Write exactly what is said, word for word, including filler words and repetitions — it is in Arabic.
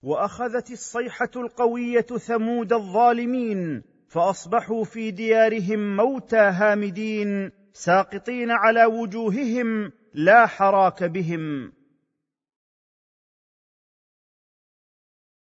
وأخذت الصيحة القوية ثمود الظالمين، فأصبحوا في ديارهم موتى هامدين، ساقطين على وجوههم لا حراك بهم.